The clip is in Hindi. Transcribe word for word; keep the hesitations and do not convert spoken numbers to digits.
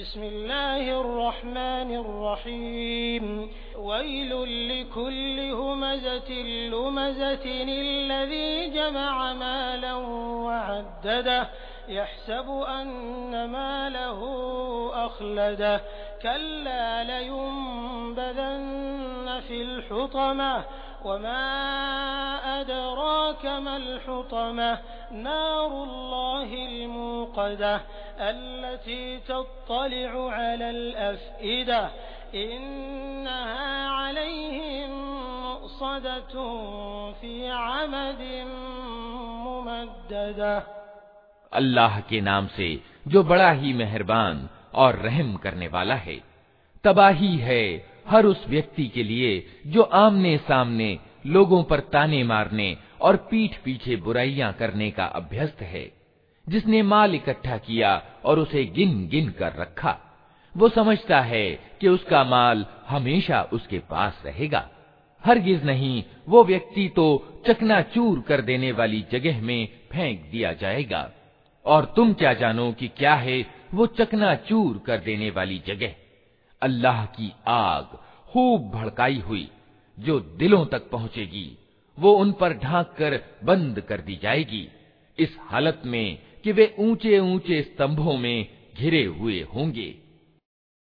बिस्मिल्लाहिर्रहमानिर्रहीम वैलुल लिकुल्लि हुमज़तिन लुमज़तिन अल्लज़ी जमअ मालन वअद्ददह यहसबु अन्न मालहु अख़लदह कल्ला लयुनबज़न्न फ़िल हुतमह वमा अदराक मल हुतमह नारुल्लाहिल मूक़दह अल्लती तत्तलिउ अलल अफ़इदा इन्नहा अलैहिम मुअ्सदतुन फ़ी अमदिन मुमद्ददह। अल्लाह के नाम से जो बड़ा ही मेहरबान और रहम करने वाला है। तबाही है हर उस व्यक्ति के लिए जो आमने सामने लोगों पर ताने मारने और पीठ पीछे बुराइयां करने का अभ्यस्त है, जिसने माल इकट्ठा किया और उसे गिन गिन कर रखा। वो समझता है कि उसका माल हमेशा उसके पास रहेगा। हरगिज नहीं, वो व्यक्ति तो चकनाचूर कर देने वाली जगह में फेंक दिया जाएगा। और तुम क्या जानो कि क्या है वो चकनाचूर कर देने वाली जगह? अल्लाह की आग खूब भड़काई हुई जो दिलों तक पहुंचेगी, वो उन पर ढांक कर बंद कर दी जाएगी, इस हालत में कि वे ऊंचे ऊंचे स्तंभों में घिरे हुए होंगे।